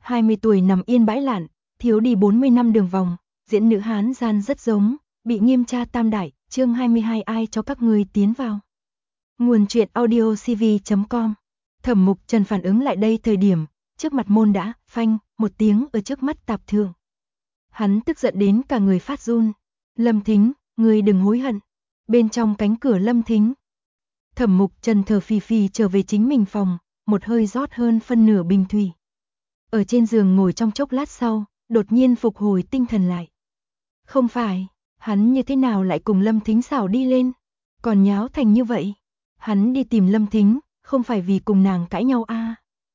20 tuổi nằm yên bãi lạn, thiếu đi 40 năm đường vòng, diễn nữ Hán gian rất giống, bị nghiêm tra tam đại, chương 22 ai cho các ngươi tiến vào. Nguồn truyện audio cv.com. Thẩm Mục Trần phản ứng lại đây thời điểm, trước mặt môn đã, phanh, một tiếng ở trước mắt tạp thượng. Hắn tức giận đến cả người phát run. Lâm Thính, ngươi đừng hối hận. Bên trong cánh cửa Lâm Thính. Thẩm Mục Trần thở phì phì trở về chính mình phòng, một hơi rót hơn phân nửa bình thủy. Ở trên giường ngồi trong chốc lát sau, đột nhiên phục hồi tinh thần lại. Không phải, hắn như thế nào lại cùng Lâm Thính xảo đi lên, còn nháo thành như vậy. Hắn đi tìm Lâm Thính, không phải vì cùng nàng cãi nhau à.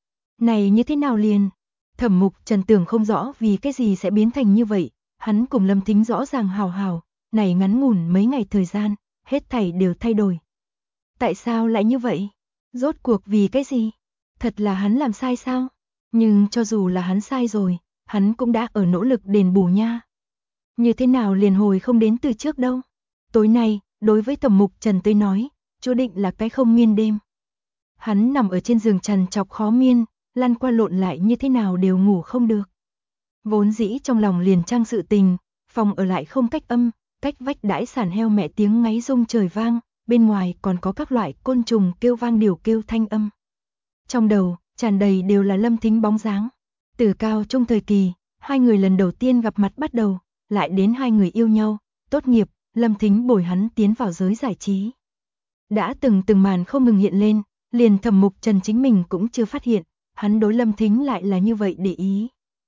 Này như thế nào liền? Thẩm Mục Trần tưởng không rõ vì cái gì sẽ biến thành như vậy, hắn cùng Lâm Thính rõ ràng hào hào, này ngắn ngủn mấy ngày thời gian, hết thảy đều thay đổi. Tại sao lại như vậy? Rốt cuộc vì cái gì? Thật là hắn làm sai sao? Nhưng cho dù là hắn sai rồi, hắn cũng đã ở nỗ lực đền bù nha. Như thế nào liền hồi không đến từ trước đâu? Tối nay, đối với Thẩm Mục Trần tới nói, chú định là cái không miên đêm. Hắn nằm ở trên giường trằn trọc khó miên, lăn qua lộn lại như thế nào đều ngủ không được. Vốn dĩ trong lòng liền trang sự tình, phòng ở lại không cách âm, cách vách đãi sản heo mẹ tiếng ngáy rung trời vang, bên ngoài còn có các loại côn trùng kêu vang điều kêu thanh âm. Trong đầu, tràn đầy đều là Lâm Thính bóng dáng. Từ cao trung thời kỳ, hai người lần đầu tiên gặp mặt bắt đầu, lại đến hai người yêu nhau, tốt nghiệp, Lâm Thính bồi hắn tiến vào giới giải trí. Đã từng màn không ngừng hiện lên, liền Thẩm Mục Trần chính mình cũng chưa phát hiện, hắn đối Lâm Thính lại là như vậy để ý.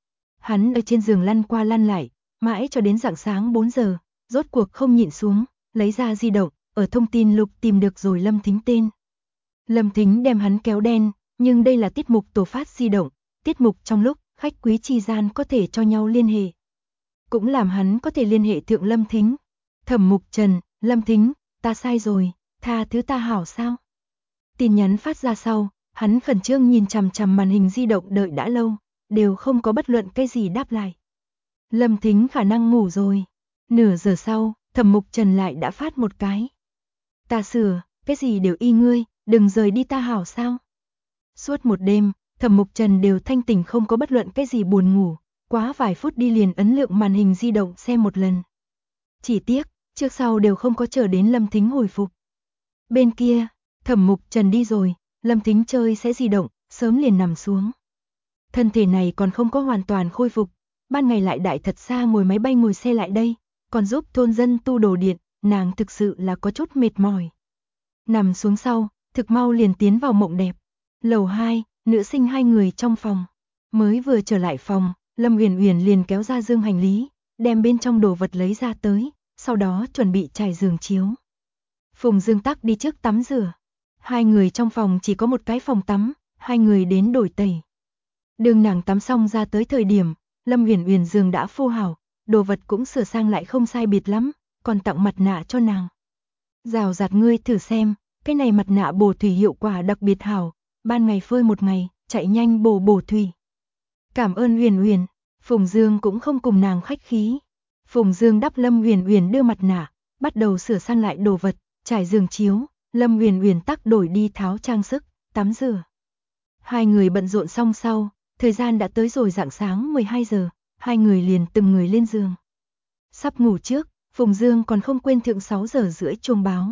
Hắn ở trên giường lăn qua lăn lại, mãi cho đến rạng sáng 4 giờ, rốt cuộc không nhịn xuống, lấy ra di động, ở thông tin lục tìm được rồi Lâm Thính tên. Lâm Thính đem hắn kéo đen, nhưng đây là tiết mục tổ phát di động, tiết mục trong lúc khách quý chi gian có thể cho nhau liên hệ. Cũng làm hắn có thể liên hệ thượng Lâm Thính. Thẩm Mục Trần, Lâm Thính, ta sai rồi, tha thứ ta hảo sao? Tin nhắn phát ra sau, hắn khẩn trương nhìn chằm chằm màn hình di động đợi đã lâu, đều không có bất luận cái gì đáp lại. Lâm Thính khả năng ngủ rồi. Nửa giờ sau, Thẩm Mục Trần lại đã phát một cái. Ta sửa, cái gì đều y ngươi, đừng rời đi ta hảo sao? Suốt một đêm, Thẩm Mục Trần đều thanh tỉnh không có bất luận cái gì buồn ngủ, quá vài phút đi liền ấn lượng màn hình di động xem một lần. Chỉ tiếc, trước sau đều không có chờ đến Lâm Thính hồi phục. Bên kia, Thẩm Mục Trần đi rồi, Lâm Thính chơi sẽ di động, sớm liền nằm xuống. Thân thể này còn không có hoàn toàn khôi phục, ban ngày lại đại thật xa ngồi máy bay ngồi xe lại đây, còn giúp thôn dân tu đồ điện, nàng thực sự là có chút mệt mỏi. Nằm xuống sau, thực mau liền tiến vào mộng đẹp. Lầu 2, nữ sinh hai người trong phòng. Mới vừa trở lại phòng, Lâm Uyển Uyển liền kéo ra dương hành lý, đem bên trong đồ vật lấy ra tới, sau đó chuẩn bị trải giường chiếu. Phùng Dương Tắc đi trước tắm rửa. Hai người trong phòng chỉ có một cái phòng tắm, hai người đến đổi tẩy. Đường nàng tắm xong ra tới thời điểm, Lâm Uyển Uyển giường đã phô hảo, đồ vật cũng sửa sang lại không sai biệt lắm, còn tặng mặt nạ cho nàng. Rào rạt ngươi thử xem, cái này mặt nạ bổ thủy hiệu quả đặc biệt hảo, ban ngày phơi một ngày, chạy nhanh bổ thủy. Cảm ơn Uyển Uyển, Phùng Dương cũng không cùng nàng khách khí. Phùng Dương đắp Lâm Uyển Uyển đưa mặt nạ, bắt đầu sửa sang lại đồ vật, trải giường chiếu, Lâm Uyển Uyển tắc đổi đi tháo trang sức, tắm rửa. Hai người bận rộn xong sau, thời gian đã tới rồi rạng sáng 12 giờ, hai người liền từng người lên giường. Sắp ngủ trước, Phùng Dương còn không quên thượng 6 giờ rưỡi chuông báo.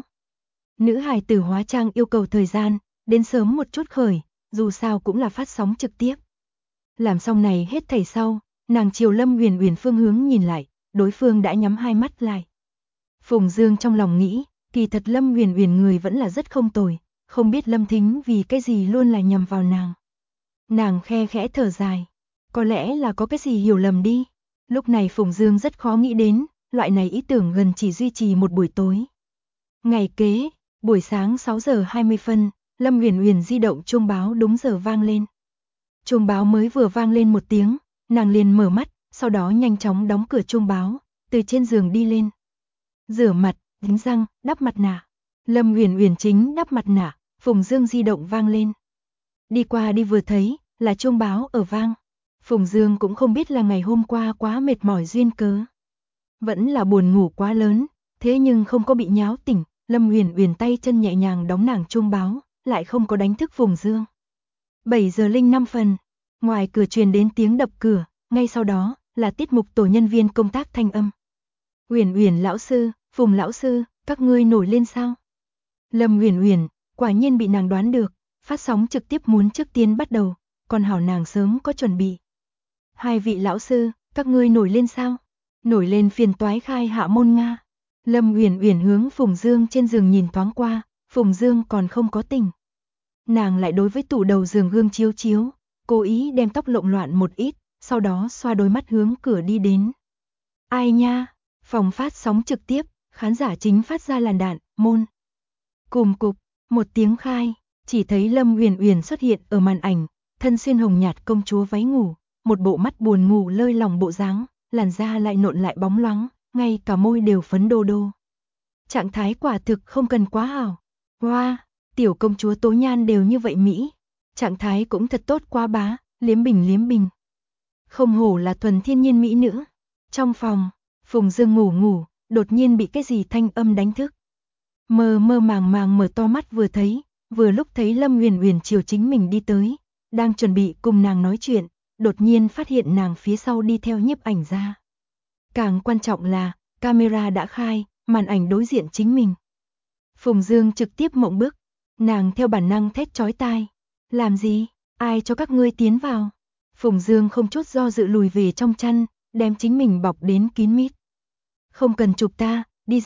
Nữ hài tử hóa trang yêu cầu thời gian, đến sớm một chút khởi, dù sao cũng là phát sóng trực tiếp. Làm xong này hết thảy sau, nàng chiều Lâm Uyển Uyển phương hướng nhìn lại, đối phương đã nhắm hai mắt lại. Phùng Dương trong lòng nghĩ, kỳ thật Lâm Uyển Uyển người vẫn là rất không tồi, không biết Lâm Thính vì cái gì luôn là nhằm vào nàng. Nàng khe khẽ thở dài, có lẽ là có cái gì hiểu lầm đi. Lúc này Phùng Dương rất khó nghĩ đến, loại này ý tưởng gần chỉ duy trì một buổi tối. Ngày kế, buổi sáng 6 giờ 20 phân, Lâm Uyển Uyển di động chuông báo đúng giờ vang lên. Chuông báo mới vừa vang lên một tiếng, nàng liền mở mắt, sau đó nhanh chóng đóng cửa chuông báo, từ trên giường đi lên. Rửa mặt, đánh răng, đắp mặt nạ. Lâm Uyển Uyển chính đắp mặt nạ, Phùng Dương di động vang lên. Đi qua đi vừa thấy, là chuông báo ở vang. Phùng Dương cũng không biết là ngày hôm qua quá mệt mỏi duyên cớ. Vẫn là buồn ngủ quá lớn, thế nhưng không có bị nháo tỉnh, Lâm Uyển Uyển tay chân nhẹ nhàng đóng nàng chuông báo, lại không có đánh thức Phùng Dương. 7 giờ 05 phân, Ngoài cửa truyền đến tiếng đập cửa, ngay sau đó là tiết mục tổ nhân viên công tác thanh âm. Uyển Uyển lão sư, Phùng lão sư, các ngươi nổi lên sao? Lâm Uyển Uyển, quả nhiên bị nàng đoán được, phát sóng trực tiếp muốn trước tiên bắt đầu, còn hảo nàng sớm có chuẩn bị. Hai vị lão sư, các ngươi nổi lên sao? Nổi lên phiền toái khai hạ môn Nga. Lâm Uyển Uyển hướng Phùng Dương trên giường nhìn thoáng qua, Phùng Dương còn không có tỉnh. Nàng lại đối với tủ đầu giường gương chiếu chiếu, cố ý đem tóc lộn loạn một ít, sau đó xoa đôi mắt hướng cửa đi đến. Ai nha, phòng phát sóng trực tiếp, khán giả chính phát ra làn đạn, môn. Cùm cục, một tiếng khai, chỉ thấy Lâm Uyển Uyển xuất hiện ở màn ảnh, thân xuyên hồng nhạt công chúa váy ngủ, một bộ mắt buồn ngủ lơi lòng bộ dáng, làn da lại nộn lại bóng loáng, ngay cả môi đều phấn đô đô. Trạng thái quả thực không cần quá hảo. Hoa, tiểu công chúa tố nhan đều như vậy Mỹ. Trạng thái cũng thật tốt quá bá, liếm bình. Không hổ là thuần thiên nhiên Mỹ nữ. Trong phòng, Phùng Dương ngủ, đột nhiên bị cái gì thanh âm đánh thức. Mơ màng mở to mắt vừa thấy, vừa lúc thấy Lâm Uyển Uyển chiều chính mình đi tới, đang chuẩn bị cùng nàng nói chuyện, đột nhiên phát hiện nàng phía sau đi theo nhiếp ảnh ra. Càng quan trọng là, camera đã khai, màn ảnh đối diện chính mình. Phùng Dương trực tiếp mộng bức, nàng theo bản năng thét chói tai. Làm gì? Ai cho các ngươi tiến vào? Phùng Dương không chút do dự lùi về trong chăn, đem chính mình bọc đến kín mít. Không cần chụp ta, đi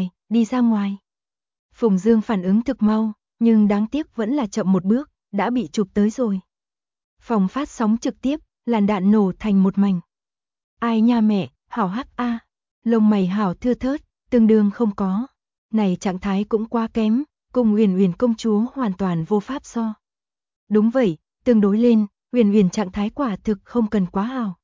ra ngoài. Phùng Dương phản ứng thực mau, nhưng đáng tiếc vẫn là chậm một bước, đã bị chụp tới rồi. Phòng phát sóng trực tiếp, làn đạn nổ thành một mảnh. Ai nha mẹ, hảo hắc a, lông mày hảo thưa thớt, tương đương không có. Này trạng thái cũng quá kém, cùng Uyển Uyển công chúa hoàn toàn vô pháp so. Đúng vậy, tương đối lên, Uyển Uyển trạng thái quả thực không cần quá hảo.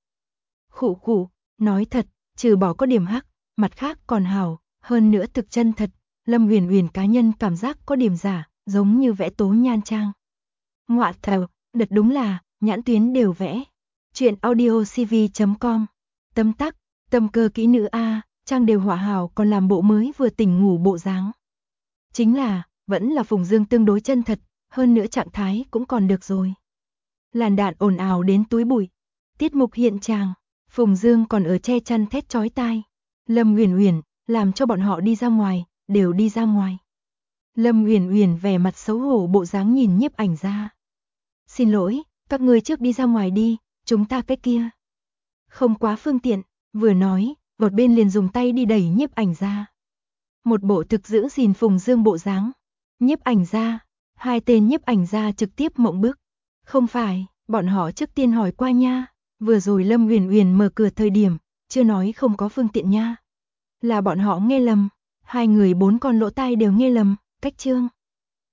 Khụ, nói thật, trừ bỏ có điểm hắc, mặt khác còn hảo, hơn nữa thực chân thật, Lâm Uyển Uyển cá nhân cảm giác có điểm giả, giống như vẽ tố nhan trang. Ngoạ thầu, đthật đúng là, nhãn tuyến đều vẽ. Chuyện audiocv.com. Tâm tắc, tâm cơ kỹ nữ a, trang đều họa hảo còn làm bộ mới vừa tỉnh ngủ bộ dáng. Chính là, vẫn là Phùng Dương tương đối chân thật, hơn nữa trạng thái cũng còn được rồi. Làn đạn ồn ào đến túi bụi. Tiết mục hiện tràng, Phùng Dương còn ở che chăn thét chói tai. Lâm Uyển Uyển, làm cho bọn họ đi ra ngoài, đều đi ra ngoài. Lâm Uyển Uyển vẻ mặt xấu hổ bộ dáng nhìn nhiếp ảnh ra. Xin lỗi, các ngươi trước đi ra ngoài đi, chúng ta cái kia. Không quá phương tiện, vừa nói, một bên liền dùng tay đi đẩy nhiếp ảnh ra. Một bộ thực giữ gìn Phùng Dương bộ dáng. Nhiếp ảnh ra, hai tên nhiếp ảnh ra trực tiếp mộng bức. Không phải, bọn họ trước tiên hỏi qua nha, vừa rồi Lâm Uyển Uyển mở cửa thời điểm, chưa nói không có phương tiện nha. Là bọn họ nghe lầm, hai người bốn con lỗ tai đều nghe lầm, cách chương.